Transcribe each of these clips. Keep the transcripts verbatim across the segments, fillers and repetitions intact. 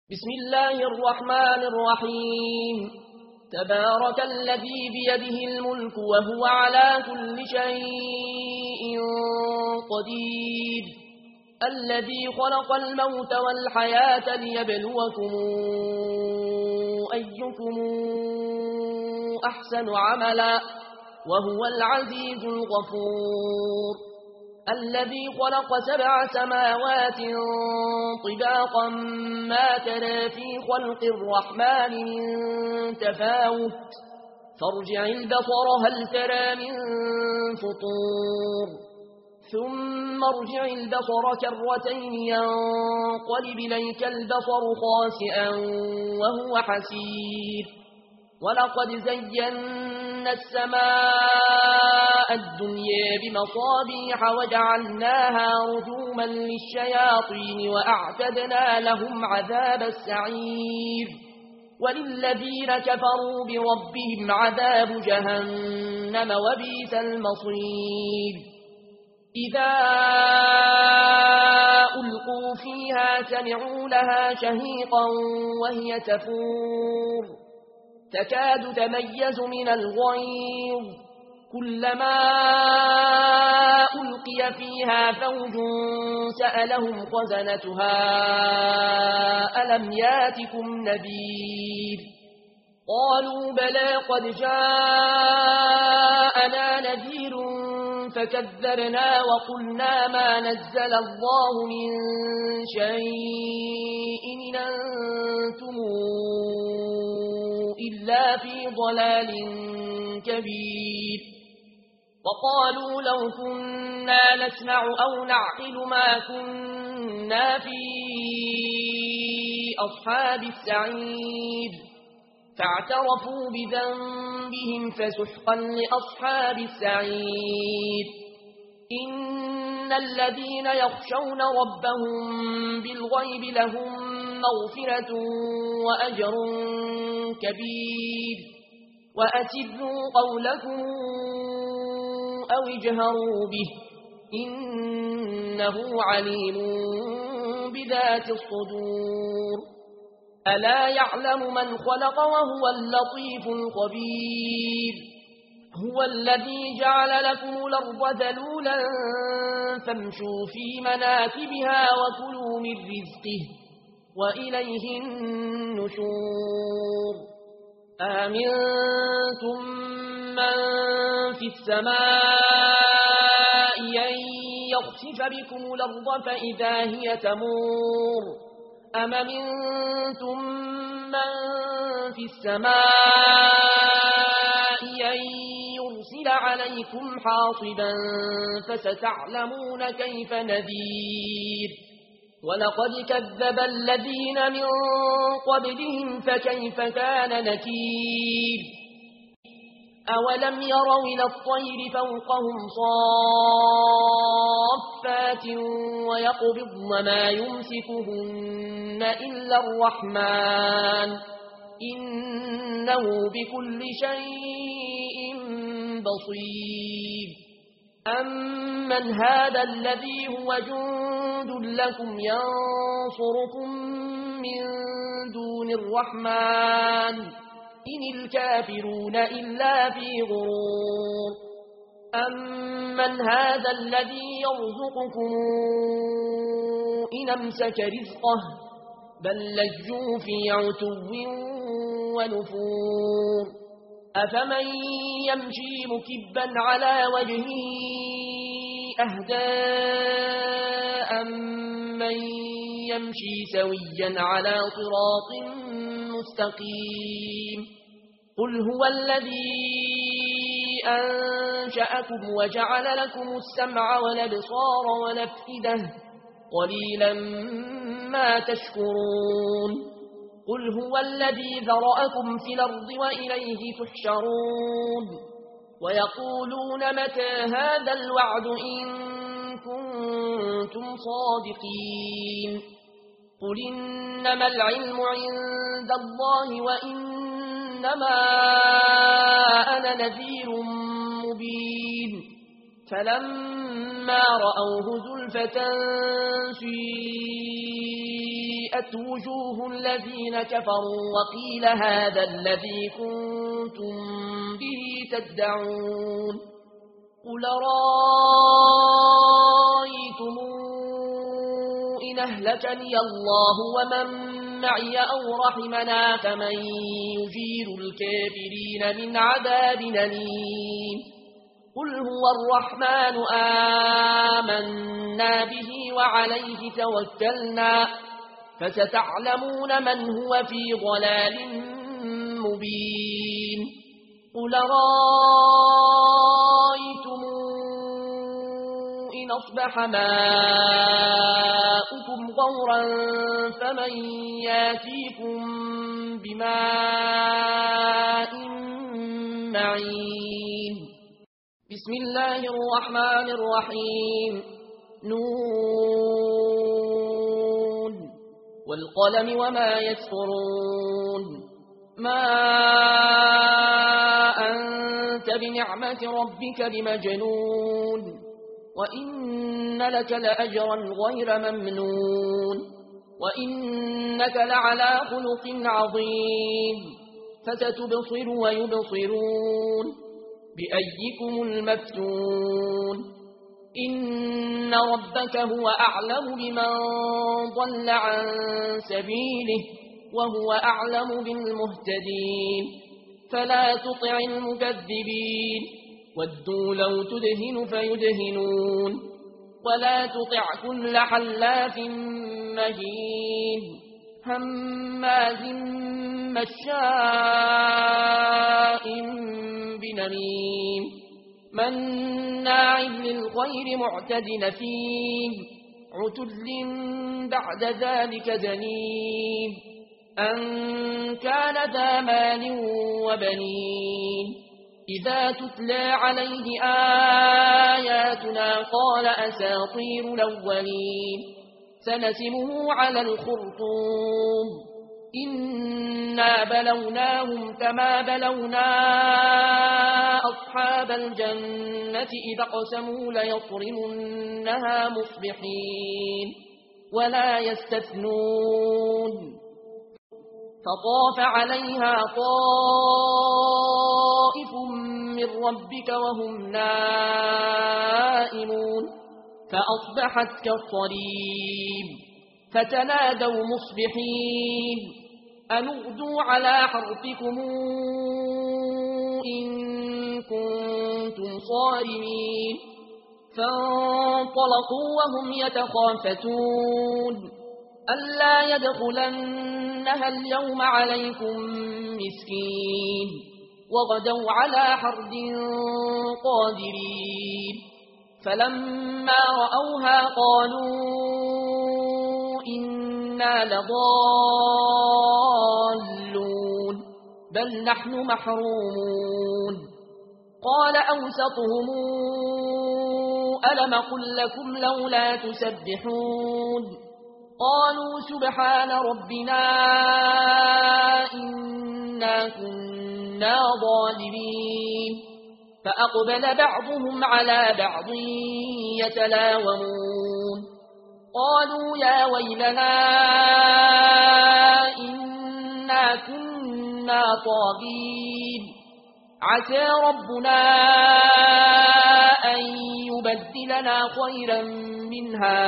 بسم الله الرحمن الرحيم. تبارك الذي بيده الملك وهو على كل شيء قدير، الذي خلق الموت والحياة ليبلوكم أيكم أحسن عملا وهو العزيز الغفور، الذي خلق سبع سماوات طباقا ما ترى في خلق الرحمن من تفاوت، فارجع البصر هل ترى من فطور، ثم ارجع البصر كرتين ينقلب إليك البصر خاسئا وهو حسير، ولقد زينا السماء الدنيا بمصابيح وجعلناها رجوما للشياطين وأعتدنا لهم عذاب السعير، وللذين كفروا بربهم عذاب جهنم وبئس المصير. إذا ألقوا فيها سمعوا لها شهيقا وهي تفور تكاد تميز من الغيظ، كلما ألقي فيها فوج سألهم خزنتها ألم ياتكم نذير، قالوا بلى قد جاءنا نذير فكذبنا وقلنا ما نزل الله من شيء إن أنتم إلا في ضلال كبير، وقالوا لو كنا نسمع أو نعقل ما كنا في أصحاب السعير، فاعترفوا بذنبهم فسحقا لأصحاب السعير. إن الذين يخشون ربهم بالغيب لهم مغفرة وأجر كبير، وأسروا قولكم أو اجهروا به إنه عليم بذات الصدور. ألا يعلم من خلق وهو اللطيف الخبير. هو الذي جعل لكم الأرض ذلولا فامشوا في مناكبها وكلوا من رزقه وإليه النشور. آمنتم من في السماء أن يخسف بكم الأرض فإذا هي تمور، أم منتم من في السماء أن يرسل عليكم حاصبا فستعلمون كيف نذير. ولقد كذب الذين من قبلهم فكيف كان نكير. أولم يروا إلى الطير فوقهم صافات ويقبضن ما يمسكهن إلا الرحمن إنه بكل شيء بصير. أمن هذا الذي هو جند لكم ينصركم من دون الرحمن إن الكافرون إلا في غرور. أمن هذا الذي يرزقكم إن أمسك رزقه بل لجوا في عتو ونفور. أفمن يمشي مكبا على وجهه أهدى أمن يمشي سويا على صراط مستقيم. قل هو الذي أنشأكم وجعل لكم السمع والأبصار والأفئدة قليلا ما تشكرون. قل هو الذي ذرأكم في الأرض وإليه تحشرون. ويقولون متى هذا الوعد إن كنتم صادقين. قل إنما العلم عند الله وإنما أنا نذير مبين. فلما رأوه زلفة سيئة سيئت وجوه الذين كفروا وقيل هذا الذي كنتم به تدعون قل رأيتم إن أهلكني الله ومن معي أو رحمنا فمن يجير الكافرين من عذاب أليم قل هو الرحمن آمنا به وعليه توكلنا فستعلمون من هو في ضلال مبين قل رأيتم إن أصبح ماؤكم غورا فمن ياتيكم بماء معين بسم الله الرحمن الرحيم نون والقلم وما يسطرون ما أنت بنعمة ربك بمجنون وإن لك لأجرا غير ممنون وإنك لعلى خلق عظيم فستبصر ويبصرون بأيكم المفتون إن ربك هو أعلم بمن ضل عن سبيله وهو أعلم بالمهتدين فلا تطع المكذبين ودوا لو تدهن فيدهنون ولا تطع كل حلاف مهين هماز مشاء بنميم مناع للخير معتد نثيم عتل بعد ذلك زنيم أن كان ذا مال وبنين إذا تتلى عليه آياتنا قال أساطير الأولين سنسمه على الخرطوم إنا بلوناهم كما بلونا أصحاب الجنة إذا قسموا ليصرمنها مصبحين ولا يستثنون فطاف عليها طائف من ربك وهم نائمون فأصبحت كالصريم فتنادوا مصبحين أن اغدوا على حرثكم إن كنتم صارمين فانطلقوا وهم يتخافتون ألا يدخلنها اليوم عليكم مسكين وغدوا على حرد قادرين فلما رأوها قالوا إنا لضالون بل نحن محرومون قال أوسطهم ألم قل لكم لولا تسبحون قالوا سبحان ربنا إنا كنا ظالمين فأقبل بعضهم على بعض يتلاومون قالوا يا ويلنا إنا كنا طاغين عسى ربنا أن يبدلنا خيرا منها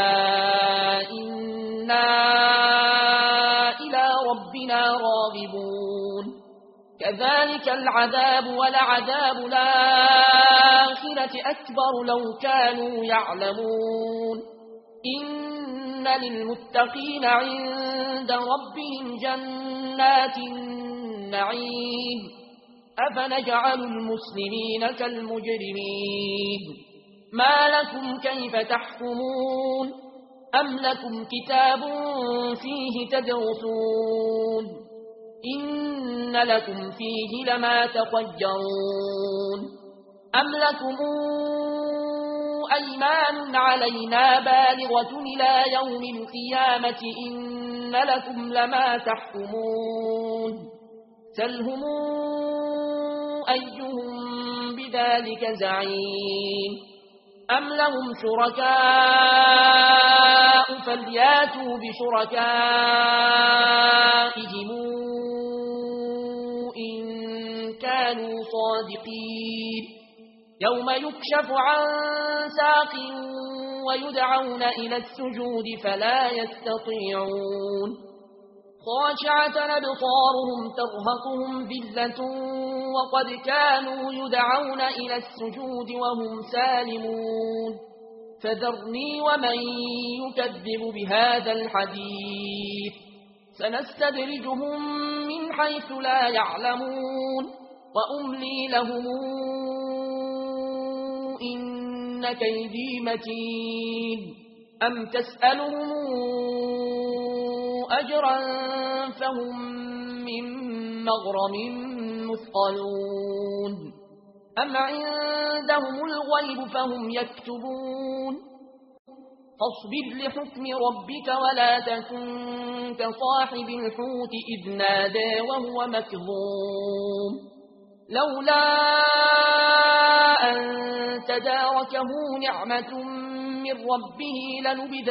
إنا إلى ربنا راغبون كذلك العذاب ولعذاب الآخرة أكبر لو كانوا يعلمون إن للمتقين عند ربهم جنات النعيم أفنجعل المسلمين كالمجرمين ما لكم كيف تحكمون أم لكم كتاب فيه تدرسون إن لكم فيه لما تخيرون أم لكم أيمان علينا بالغة إلى يوم القيامة إن لكم لما تحكمون سلهم أيهم بذلك زعيم أم لهم شركاء فلياتوا بشركائهم إن كانوا صادقين يوم يكشف عن ساق ويدعون إلى السجود فلا يستطيعون خاشعة أبصارهم ترهقهم ذلة وقد كانوا يدعون إلى السجود وهم سالمون فذرني ومن يكذب بهذا الحديث سنستدرجهم من حيث لا يعلمون وأملي لهم إن كيدي متين أم تسألهم أجرا فهم من مغرم مثقلون أم عندهم الغيب فهم يكتبون فاصبر لحكم ربك ولا تكن كصاحب الحوت إذ نادى وهو مكظوم لولا أن تداركه نعمة من ربه لنبذ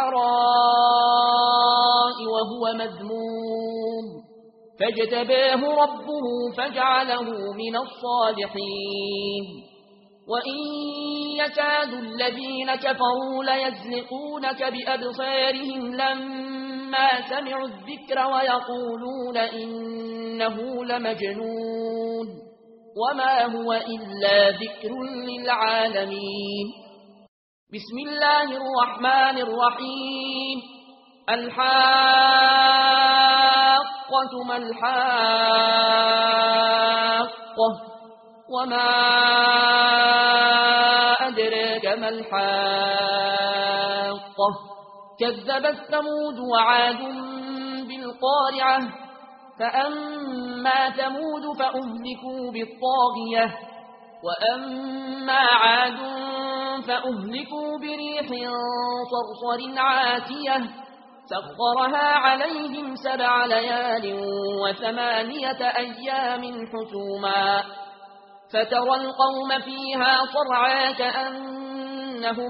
بالعراء وهو مذموم فاجتباه ربه فجعله من الصالحين وإن يكاد الذين كفروا ليزلقونك بأبصارهم لما سمعوا الذكر ويقولون إنه لمجنون وما هو إلا ذكر للعالمين بسم الله الرحمن الرحيم الحاقة ما الحاقة وما أدراك ما الحاقة كذبت ثمود وعاد بالقارعة فأما ثمود فأهلكوا بالطاغية وأما عاد فأهلكوا بريح صرصر عاتية سخرها عليهم سبع ليال وثمانية أيام حسوما فترى القوم فيها صرعا كأنهم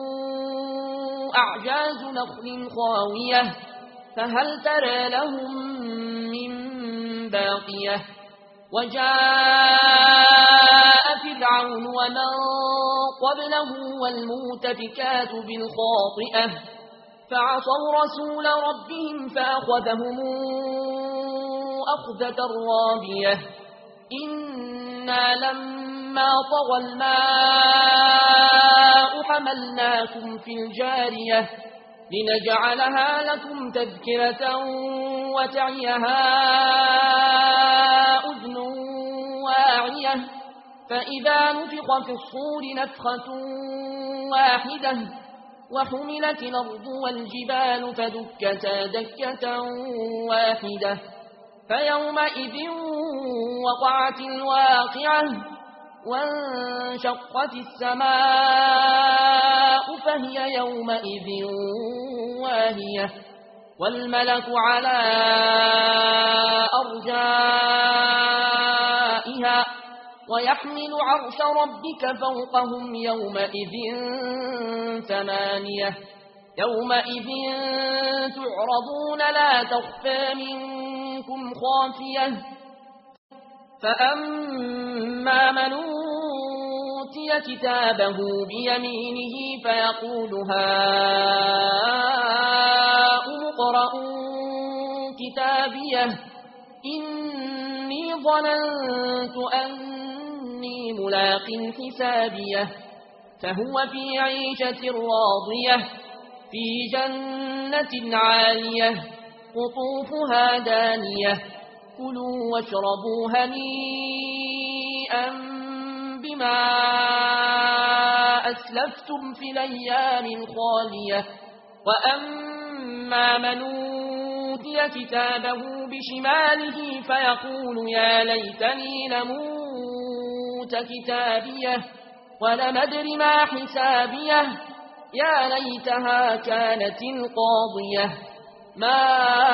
أعجاز نخل خاوية فهل ترى لهم من باقية وجاء فرعون ومن قبله والمؤتفكات بالخاطئة فعصوا رسول ربهم فأخذهم أخذة رابية إنا لما طغى الماء حملناكم في الجارية لنجعلها لكم تذكرة وتعيها أذن واعية فإذا نفخ في الصور نفخة واحدة وحملت الأرض والجبال فدكتا دكة واحدة فيومئذ وقعت الواقعة وانشقت السماء فهي يومئذ واهية والملك على أرجائها ويحمل عرش ربك فوقهم يومئذ ثمانية يومئذ تعرضون لا تخفى منكم خافية فأما من أوتي كتابه بيمينه فيقول هاؤم اقرءوا كتابيه إني ظننت أني ملاق حسابيه فهو في عيشة راضية في جنة عالية قطوفها دانية كلوا واشربوا هنيئا بما أسلفتم في الأيام الخالية وأما من أوتي كتابه بشماله فيقول يا ليتني لموت كتابيه ولم أدر ما حسابيه يا ليتها كانت القاضية ما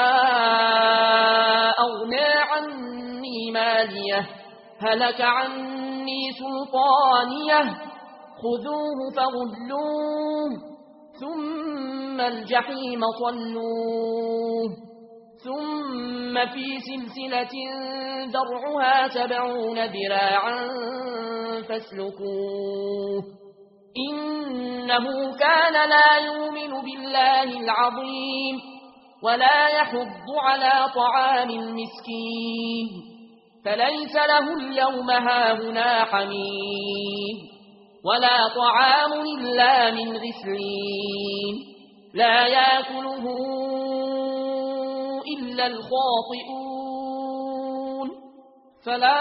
أغنى عني ماليه هلك عني سلطانيه خذوه فغلوه ثم الجحيم صلوه ثم في سلسلة ذرعها سبعون ذراعا فاسلكوه إنه كان لا يؤمن بالله العظيم ولا يحض على طعام المسكين فليس له اليوم هاهنا حميم ولا طعام إلا من غسلين لا يأكله إلا الخاطئون فلا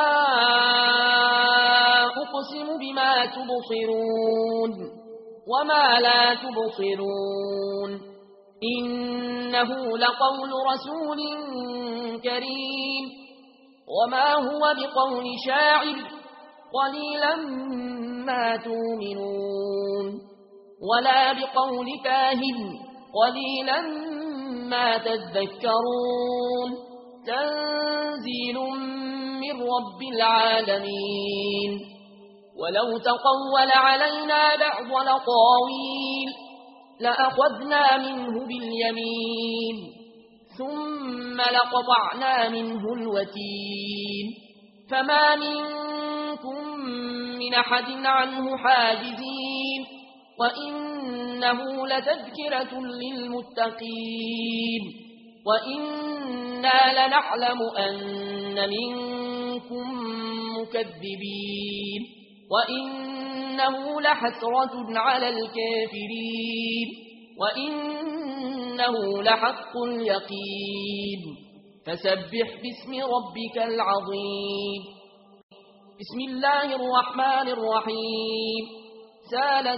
أقسم بما تبصرون وما لا تبصرون إنه لقول رسول كريم وما هو بقول شاعر قليلا ما تؤمنون ولا بقول كاهن قليلا ما تذكرون تنزيل من رب العالمين ولو تقول علينا بعض الأقاويل لأخذنا منه باليمين ثم لقطعنا منه الوتين فما منكم من أحد عنه حاجزين وإنه لتذكرة للمتقين وإنا لنعلم أن منكم مكذبين وإنه لحسرة على الكافرين وإنه لحق اليقين فسبح باسم ربك العظيم بسم الله الرحمن الرحيم سال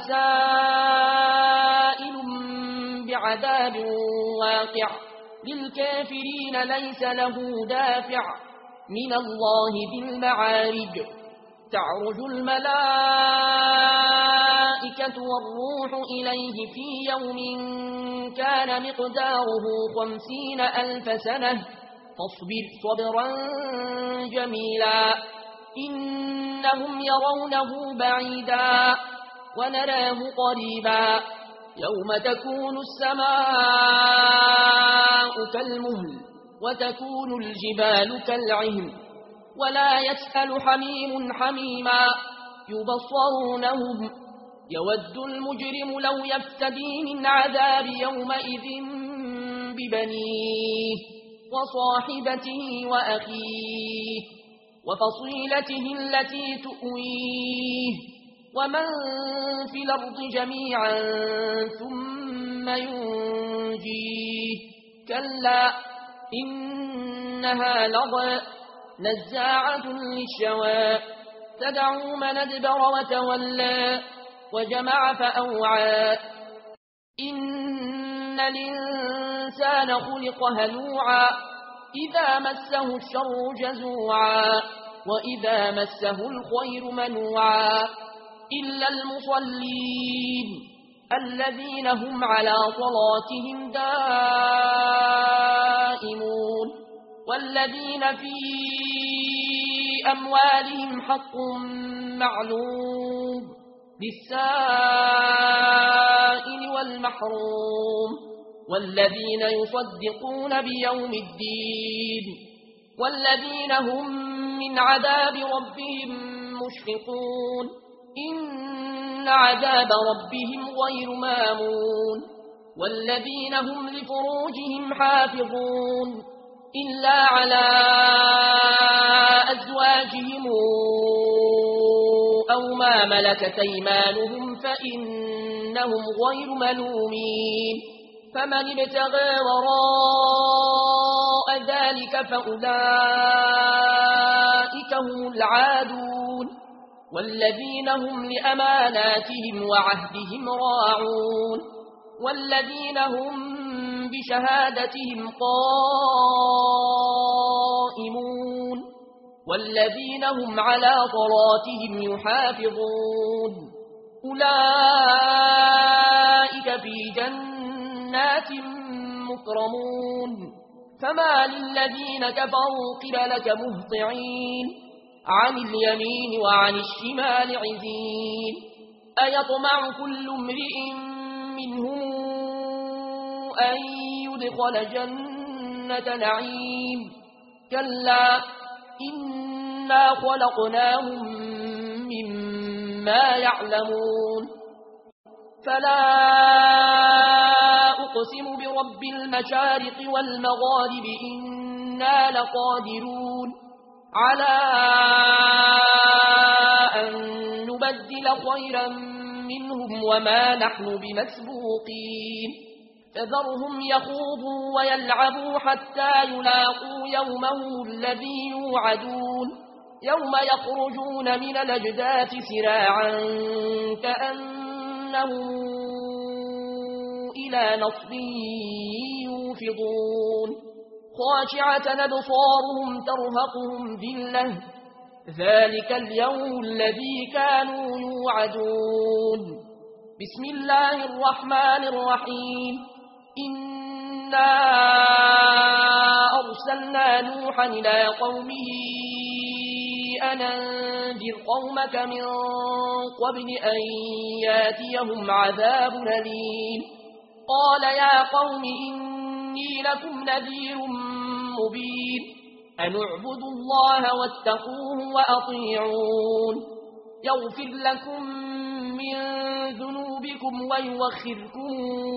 سائل بعذاب واقع للكافرين ليس له دافع من الله ذي المعارج تعرج الملائكة والروح إليه في يوم كان مقداره خمسين ألف سنة فاصبر صبرا جميلا إنهم يرونه بعيدا ونراه قريبا يوم تكون السماء كالمهل وتكون الجبال كالعهن ولا يسأل حميم حميما يبصرونهم يود المجرم لو يفتدي من عذاب يومئذ ببنيه وصاحبته وأخيه وفصيلته التي تؤويه ومن في الأرض جميعا ثم ينجيه كلا إنها لظى نزاعة للشوى تدعو من ادبر وتولى وجمع فأوعى إن الإنسان خلق هلوعا إذا مسه الشر جزوعا وإذا مسه الخير منوعا إلا المصلين الذين هم على صلاتهم دائمون والذين في أموالهم حق معلوم للسائل والمحروم والذين يصدقون بيوم الدين والذين هم من عذاب ربهم مشفقون إن عذاب ربهم غير مامون والذين هم لفروجهم حافظون إلا على أزواجهم أو ما ملكت أيمانهم فإنهم غير ملومين فمن ابتغى وراء ذلك فأولئك هم العادون والذين هم لأماناتهم وعهدهم راعون والذين هم بشهادتهم قائمون والذين هم على صلاتهم يحافظون أولئك في جنات مكرمون فما للذين كفروا قبلك مهطعين عن اليمين وعن الشمال عزين أيطمع كل امرئ منهم أن يدخل جنة نعيم كلا إنا خلقناهم مما يعلمون فلا أقسم برب المشارق والمغارب إنا لقادرون على أن نبدل خيرا منهم وما نحن بمسبوقين فذرهم يخوضوا ويلعبوا حتى يلاقوا يومهم الذي يوعدون يوم يخرجون من الأجداث سراعا كأنهم إلى نصب يوفضون خاشعة أبصارهم ترهقهم ذلة ذلك اليوم الذي كانوا يوعدون بسم الله الرحمن الرحيم إنا أرسلنا نوحا إلى قومه أن أنذر قومك من قبل أن ياتيهم عذاب أليم قال يا قوم إني لكم نذير مبين أن اعبدوا الله واتقوه وأطيعون يغفر لكم من ذنوبكم ويوخركم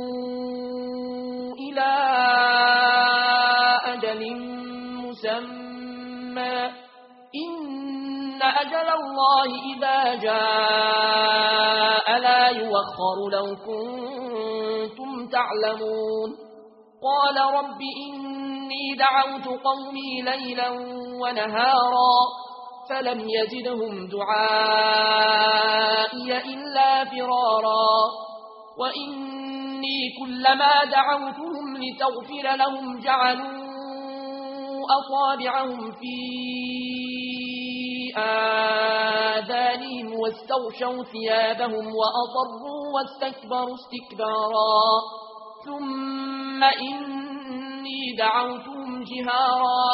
إلى أجل مسمى إن أجل الله إذا جاء لا يوخر لو كنتم تعلمون قال رب إني دعوت قومي ليلا ونهارا فلم يزدهم دعائي إلا فرارا وإني كلما دعوتهم لتغفر لهم جعلوا أصابعهم في آذانهم واستغشوا ثيابهم وأصروا واستكبروا استكبارا ثم إني دعوتهم جهارا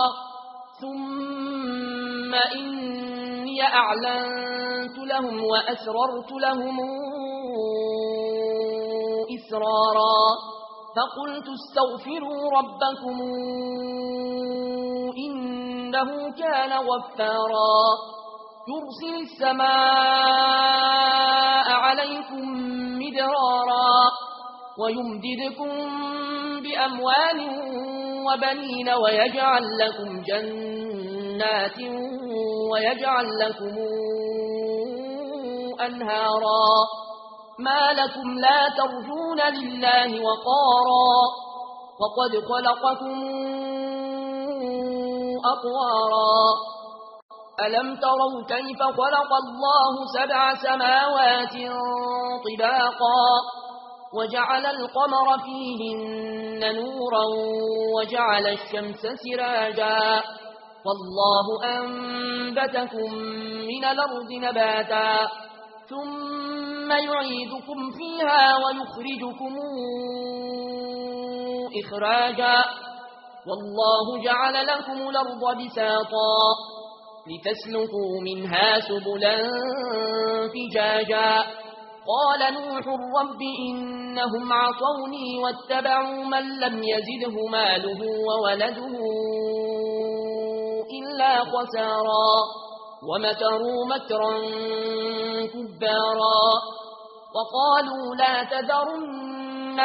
ثم إني أعلنت لهم وأسررت لهم إسرارا فقلت استغفروا ربكم إنه كان غفارا يرسل السماء عليكم مدرارا ويمددكم بأموال وبنين ويجعل لكم جنات ويجعل لكم أنهارا ما لكم لا ترجون لله وقارا وقد خلقكم أطوارا ألم تروا كيف خلق الله سبع سماوات طباقا وجعل القمر فيهن نورا وجعل الشمس سراجا والله أنبتكم من الأرض نباتا ثم يعيدكم فيها ويخرجكم إخراجا والله جعل لكم الأرض بساطا لتسلكوا منها سبلا فجاجا قال نوح رب إنهم عصوني واتبعوا من لم يزده ماله وولده إلا خسارا ومكروا مكرا كبارا وقالوا لا تذرن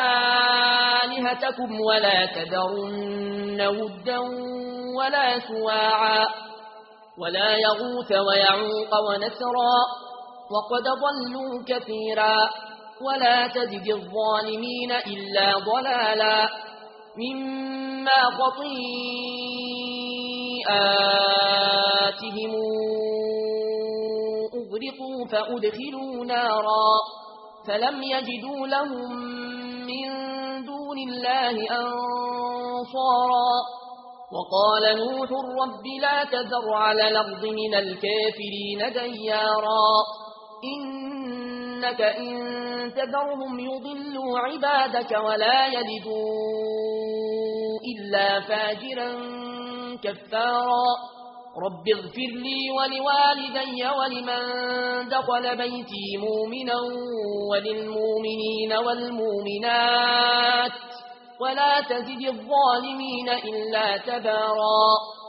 آلهتكم ولا تذرن ودا ولا سواعا ولا يغوث ويعوق ونسرا وقد ضلوا كثيرا ولا تزد الظالمين إلا ضلالا مما خطيئاتهم أغرقوا فأدخلوا نارا فلم يجدوا لهم من دون الله أنصارا وقال نوح رب لا تذر على الأرض من الكافرين ديارا إنك إن تذرهم يضلوا عبادك ولا يلدوا إلا فاجرا كفارا رب اغفر لي ولوالدي ولمن دخل بيتي مؤمنا وللمؤمنين والمؤمنات ولا تزد الظالمين إلا تبارا